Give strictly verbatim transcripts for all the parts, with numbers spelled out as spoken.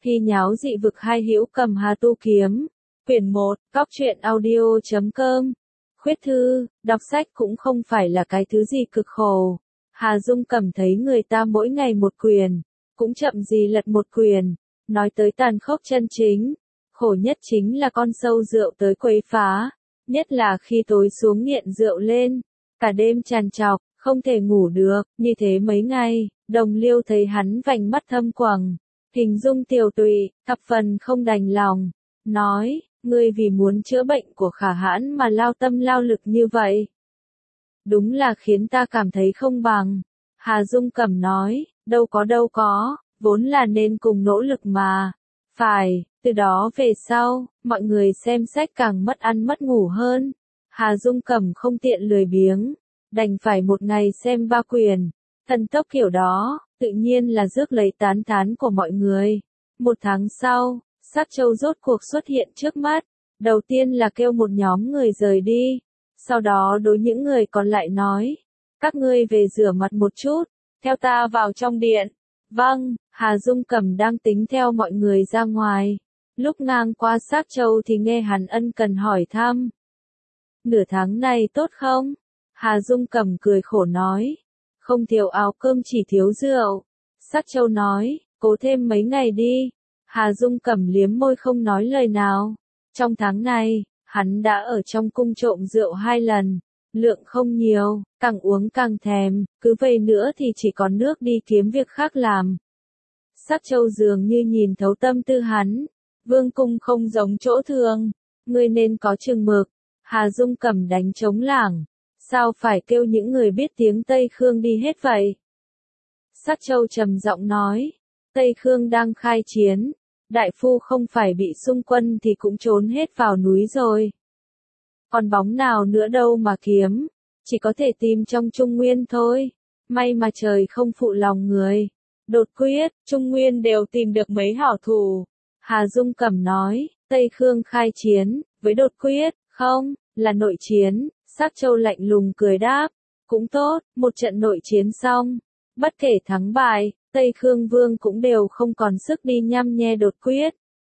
Thi nháo dị vực hai hữu cầm hà tu kiếm. Quyển một, Cóc truyện audio chấm com. Khuyết thư, đọc sách cũng không phải là cái thứ gì cực khổ. Hà Dung Cẩm thấy người ta mỗi ngày một quyền, cũng chậm gì lật một quyền. Nói tới tàn khốc chân chính, khổ nhất chính là con sâu rượu tới quấy phá. Nhất là khi tối xuống nghiện rượu lên, cả đêm trằn trọc, không thể ngủ được, như thế mấy ngày, đồng liêu thấy hắn vành mắt thâm quầng, hình dung tiều tụy, thập phần không đành lòng, nói, ngươi vì muốn chữa bệnh của Khả Hãn mà lao tâm lao lực như vậy. Đúng là khiến ta cảm thấy không bằng. Hà Dung Cẩm nói, đâu có đâu có, vốn là nên cùng nỗ lực mà. Phải, từ đó về sau, mọi người xem sách càng mất ăn mất ngủ hơn. Hà Dung Cẩm không tiện lười biếng, đành phải một ngày xem ba quyền. Thần tốc kiểu đó, tự nhiên là rước lấy tán thán của mọi người. Một tháng sau, Sắc Châu rốt cuộc xuất hiện trước mắt. Đầu tiên là kêu một nhóm người rời đi. Sau đó đối những người còn lại nói, các ngươi về rửa mặt một chút, theo ta vào trong điện. Vâng, Hà Dung Cẩm đang tính theo mọi người ra ngoài. Lúc ngang qua Sắc Châu thì nghe hắn ân cần hỏi thăm. Nửa tháng này tốt không? Hà Dung Cẩm cười khổ nói, không thiếu áo cơm chỉ thiếu rượu. Sắc Châu nói, cố thêm mấy ngày đi. Hà Dung Cẩm liếm môi không nói lời nào. Trong tháng này, hắn đã ở trong cung trộm rượu hai lần, lượng không nhiều, càng uống càng thèm, cứ vậy nữa thì chỉ còn nước đi kiếm việc khác làm. Sắc Châu dường như nhìn thấu tâm tư hắn, vương cung không giống chỗ thường, ngươi nên có chừng mực. Hà Dung Cẩm đánh trống lảng, sao phải kêu những người biết tiếng Tây Khương đi hết vậy? Sắc Châu trầm giọng nói, Tây Khương đang khai chiến. Đại phu không phải bị xung quân thì cũng trốn hết vào núi rồi. Còn bóng nào nữa đâu mà kiếm, chỉ có thể tìm trong Trung Nguyên thôi. May mà trời không phụ lòng người. Đột quyết, Trung Nguyên đều tìm được mấy hảo thủ. Hà Dung Cẩm nói, Tây Khương khai chiến, với đột quyết, không, là nội chiến. Sắc Châu lạnh lùng cười đáp, cũng tốt, một trận nội chiến xong, bất kể thắng bại, Tây Khương Vương cũng đều không còn sức đi nhăm nhe đột quyết.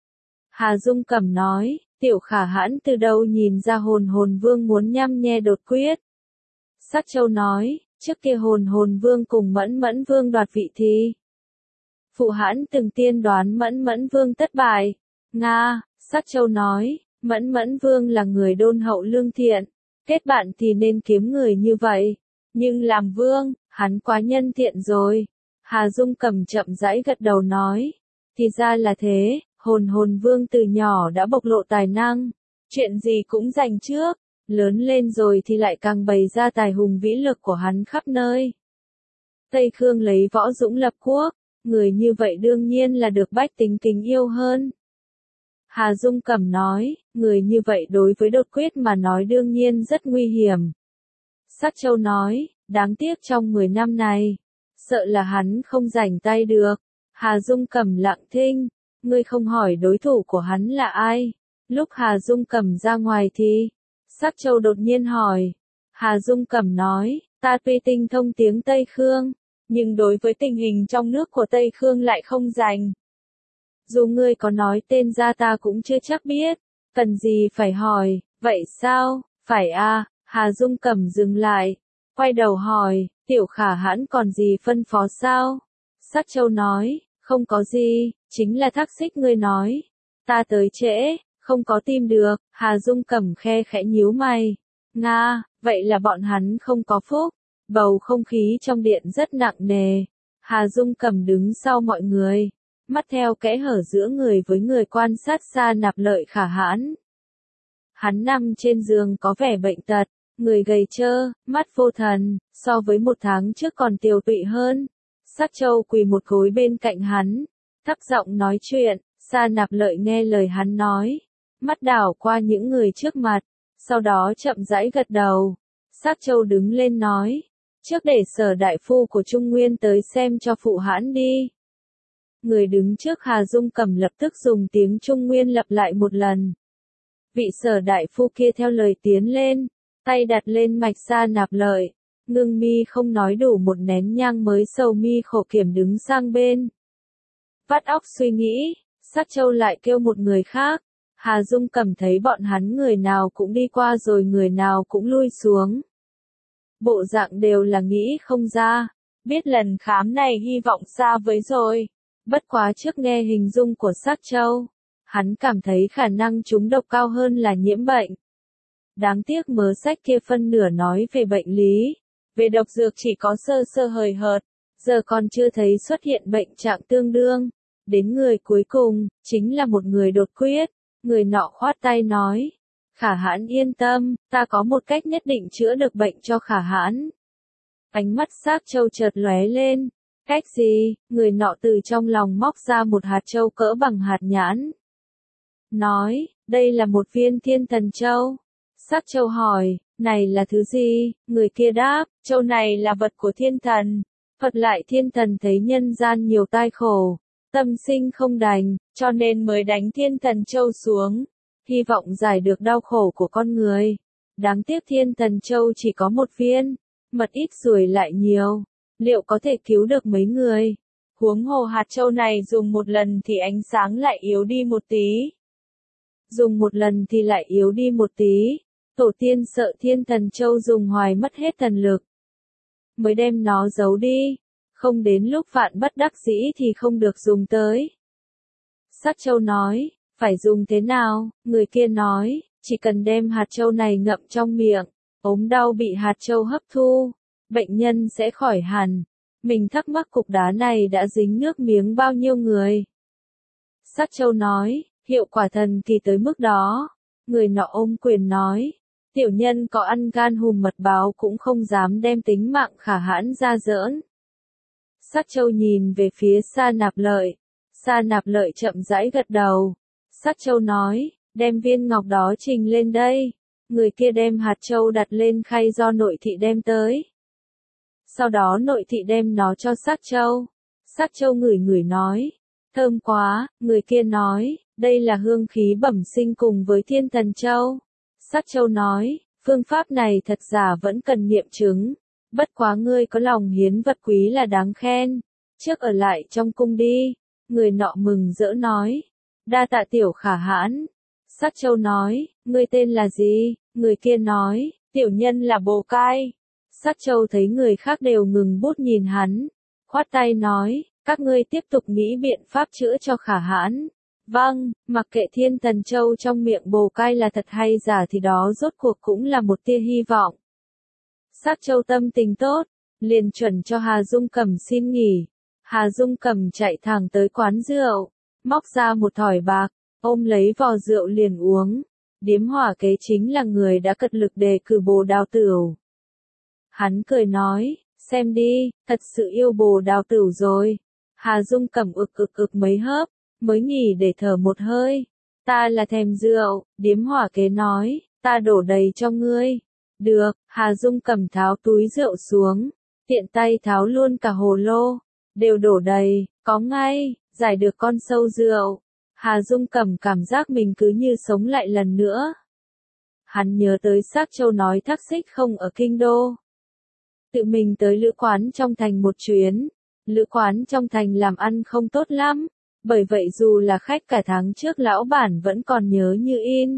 Hà Dung Cẩm nói, tiểu Khả Hãn từ đâu nhìn ra hồn hồn Vương muốn nhăm nhe đột quyết. Sắc Châu nói, trước kia hồn hồn Vương cùng Mẫn Mẫn Vương đoạt vị thì. Phụ Hãn từng tiên đoán Mẫn Mẫn Vương thất bại. Nga, Sắc Châu nói, Mẫn Mẫn Vương là người đôn hậu lương thiện, kết bạn thì nên kiếm người như vậy. Nhưng làm vương, hắn quá nhân thiện rồi. Hà Dung Cẩm chậm rãi gật đầu nói, thì ra là thế, hồn hồn Vương từ nhỏ đã bộc lộ tài năng, chuyện gì cũng giành trước, lớn lên rồi thì lại càng bày ra tài hùng vĩ lực của hắn khắp nơi. Tây Khương lấy võ dũng lập quốc, người như vậy đương nhiên là được bách tính kính yêu hơn. Hà Dung Cẩm nói, người như vậy đối với đột quyết mà nói đương nhiên rất nguy hiểm. Sắc Châu nói, đáng tiếc trong mười năm này, sợ là hắn không rảnh tay được. Hà Dung Cẩm lặng thinh, ngươi không hỏi đối thủ của hắn là ai. Lúc Hà Dung Cẩm ra ngoài thì, Sắc Châu đột nhiên hỏi. Hà Dung Cẩm nói, ta tuy tinh thông tiếng Tây Khương, nhưng đối với tình hình trong nước của Tây Khương lại không rành. Dù ngươi có nói tên ra ta cũng chưa chắc biết, cần gì phải hỏi, vậy sao, phải a? Hà Dung Cẩm dừng lại, quay đầu hỏi, tiểu Khả Hãn còn gì phân phó sao? Sắc Châu nói, không có gì, chính là thác xích ngươi nói. Ta tới trễ, không có tìm được. Hà Dung Cẩm khe khẽ nhíu mày. Nga, vậy là bọn hắn không có phúc. Bầu không khí trong điện rất nặng nề. Hà Dung Cẩm đứng sau mọi người, mắt theo kẽ hở giữa người với người quan sát Sa Nạp Lợi Khả Hãn. Hắn nằm trên giường có vẻ bệnh tật, người gầy trơ, mắt vô thần, so với một tháng trước còn tiều tụy hơn. Sắc Châu quỳ một gối bên cạnh hắn, thấp giọng nói chuyện. Sa Nạp Lợi nghe lời hắn nói, mắt đảo qua những người trước mặt, sau đó chậm rãi gật đầu. Sắc Châu đứng lên nói, trước để Sở đại phu của Trung Nguyên tới xem cho phụ Hãn đi. Người đứng trước Hà Dung Cẩm lập tức dùng tiếng Trung Nguyên lặp lại một lần. Vị Sở đại phu kia theo lời tiến lên, tay đặt lên mạch Sa Nạp Lợi, ngưng mi không nói đủ một nén nhang mới sầu mi khổ kiểm đứng sang bên. Vắt óc suy nghĩ, Sắc Châu lại kêu một người khác. Hà Dung Cẩm thấy bọn hắn người nào cũng đi qua rồi người nào cũng lui xuống. Bộ dạng đều là nghĩ không ra, biết lần khám này hy vọng xa với rồi. Bất quá trước nghe hình dung của Sắc Châu, hắn cảm thấy khả năng trúng độc cao hơn là nhiễm bệnh. Đáng tiếc mớ sách kia phân nửa nói về bệnh lý, về độc dược chỉ có sơ sơ hời hợt, giờ còn chưa thấy xuất hiện bệnh trạng tương đương. Đến người cuối cùng, chính là một người đột quyết, người nọ khoát tay nói. Khả Hãn yên tâm, ta có một cách nhất định chữa được bệnh cho Khả Hãn. Ánh mắt Sắc Châu chợt lóe lên. Cách gì? Người nọ từ trong lòng móc ra một hạt châu cỡ bằng hạt nhãn. Nói, đây là một viên thiên thần châu. Sắc Châu hỏi, này là thứ gì? Người kia đáp, châu này là vật của thiên thần. Phật lại thiên thần thấy nhân gian nhiều tai khổ, tâm sinh không đành, cho nên mới đánh thiên thần châu xuống. Hy vọng giải được đau khổ của con người. Đáng tiếc thiên thần châu chỉ có một viên, mật ít ruồi lại nhiều. Liệu có thể cứu được mấy người? Huống hồ hạt châu này dùng một lần thì ánh sáng lại yếu đi một tí. Dùng một lần thì lại yếu đi một tí. Tổ tiên sợ thiên thần châu dùng hoài mất hết thần lực, mới đem nó giấu đi. Không đến lúc vạn bất đắc dĩ thì không được dùng tới. Sắc Châu nói, phải dùng thế nào? Người kia nói, chỉ cần đem hạt châu này ngậm trong miệng, ốm đau bị hạt châu hấp thu, bệnh nhân sẽ khỏi hẳn. Mình thắc mắc cục đá này đã dính nước miếng bao nhiêu người. Sắc Châu nói, hiệu quả thần kỳ tới mức đó. Người nọ ôm quyền nói, tiểu nhân có ăn gan hùm mật báo cũng không dám đem tính mạng Khả Hãn ra giỡn. Sắc Châu nhìn về phía Sa Nạp Lợi. Sa Nạp Lợi chậm rãi gật đầu. Sắc Châu nói, đem viên ngọc đó trình lên đây. Người kia đem hạt châu đặt lên khay do nội thị đem tới. Sau đó nội thị đem nó cho Sắc Châu. Sắc Châu ngửi ngửi nói, thơm quá. Người kia nói, đây là hương khí bẩm sinh cùng với thiên thần châu. Sắc Châu nói, phương pháp này thật giả vẫn cần nghiệm chứng. Bất quá ngươi có lòng hiến vật quý là đáng khen. Trước ở lại trong cung đi. Người nọ mừng rỡ nói, đa tạ tiểu Khả Hãn. Sắc Châu nói, ngươi tên là gì? Người kia nói, tiểu nhân là Bồ Cai. Sắc Châu thấy người khác đều ngừng bút nhìn hắn, khoát tay nói, các ngươi tiếp tục nghĩ biện pháp chữa cho Khả Hãn. Vâng, mặc kệ thiên thần châu trong miệng Bồ Cai là thật hay giả thì đó rốt cuộc cũng là một tia hy vọng. Sắc Châu tâm tình tốt, liền chuẩn cho Hà Dung Cẩm xin nghỉ. Hà Dung Cẩm chạy thẳng tới quán rượu, móc ra một thỏi bạc, ôm lấy vò rượu liền uống. Điếm hỏa kế chính là người đã cật lực đề cử Bồ Đào Tửu. Hắn cười nói, xem đi, thật sự yêu Bồ Đào Tửu rồi. Hà Dung Cẩm ực ực ực mấy hớp, mới nghỉ để thở một hơi. Ta là thèm rượu, điếm hỏa kế nói, ta đổ đầy cho ngươi. Được, Hà Dung Cẩm tháo túi rượu xuống, tiện tay tháo luôn cả hồ lô, đều đổ đầy, có ngay, giải được con sâu rượu. Hà Dung Cẩm cảm giác mình cứ như sống lại lần nữa. Hắn nhớ tới Sắc Châu nói Thác Xích không ở kinh đô. Tự mình tới lữ quán trong thành một chuyến. Lữ quán trong thành làm ăn không tốt lắm, bởi vậy dù là khách cả tháng trước lão bản vẫn còn nhớ như in.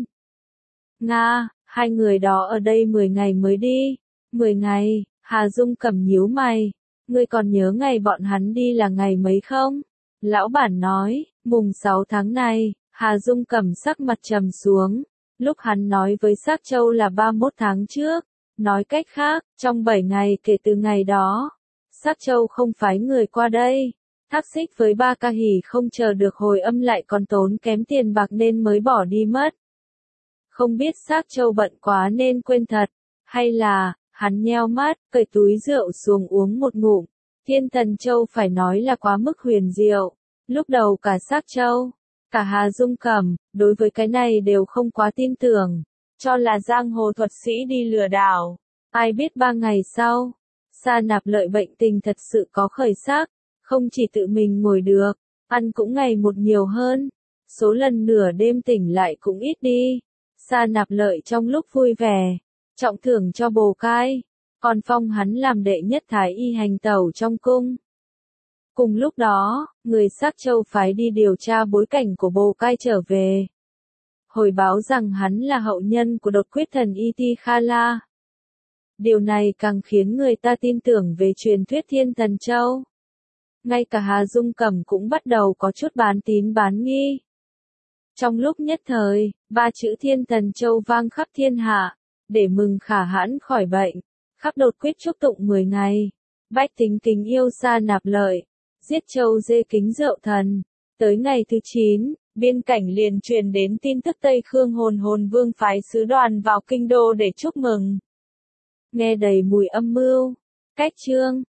Nga, hai người đó ở đây mười ngày mới đi. mười ngày, Hà Dung Cẩm nhíu mày. Ngươi còn nhớ ngày bọn hắn đi là ngày mấy không? Lão bản nói, mùng sáu tháng này. Hà Dung Cẩm sắc mặt trầm xuống. Lúc hắn nói với Sắc Châu là ba mươi mốt tháng trước. Nói cách khác, trong bảy ngày kể từ ngày đó, Sắc Châu không phái người qua đây. Thác Xích với Ba Ca Hỉ không chờ được hồi âm lại còn tốn kém tiền bạc nên mới bỏ đi mất. Không biết Sắc Châu bận quá nên quên thật, hay là, hắn nheo mắt, cởi túi rượu xuống uống một ngụm. Thiên thần châu phải nói là quá mức huyền diệu. Lúc đầu cả Sắc Châu, cả Hà Dung Cẩm, đối với cái này đều không quá tin tưởng, cho là giang hồ thuật sĩ đi lừa đảo. Ai biết ba ngày sau, Sa Nạp Lợi bệnh tình thật sự có khởi sắc, không chỉ tự mình ngồi được, ăn cũng ngày một nhiều hơn, số lần nửa đêm tỉnh lại cũng ít đi. Sa Nạp Lợi trong lúc vui vẻ, trọng thưởng cho Bồ Cai, còn phong hắn làm đệ nhất thái y hành tẩu trong cung. Cùng lúc đó, người Sắc Châu phái đi điều tra bối cảnh của Bồ Cai trở về. Hồi báo rằng hắn là hậu nhân của đột quyết thần Itikhala. Điều này càng khiến người ta tin tưởng về truyền thuyết Thiên Thần Châu. Ngay cả Hà Dung Cẩm cũng bắt đầu có chút bán tín bán nghi. Trong lúc nhất thời, ba chữ Thiên Thần Châu vang khắp thiên hạ, để mừng Khả Hãn khỏi bệnh, khắp đột quyết chúc tụng mười ngày. Bách tính kính yêu Sa Nạp Lợi, giết châu dê kính rượu thần. Tới ngày thứ chín, biên cảnh liền truyền đến tin tức Tây Khương Hồn Hồn Vương phái sứ đoàn vào kinh đô để chúc mừng. Nghe đầy mùi âm mưu. Cách chương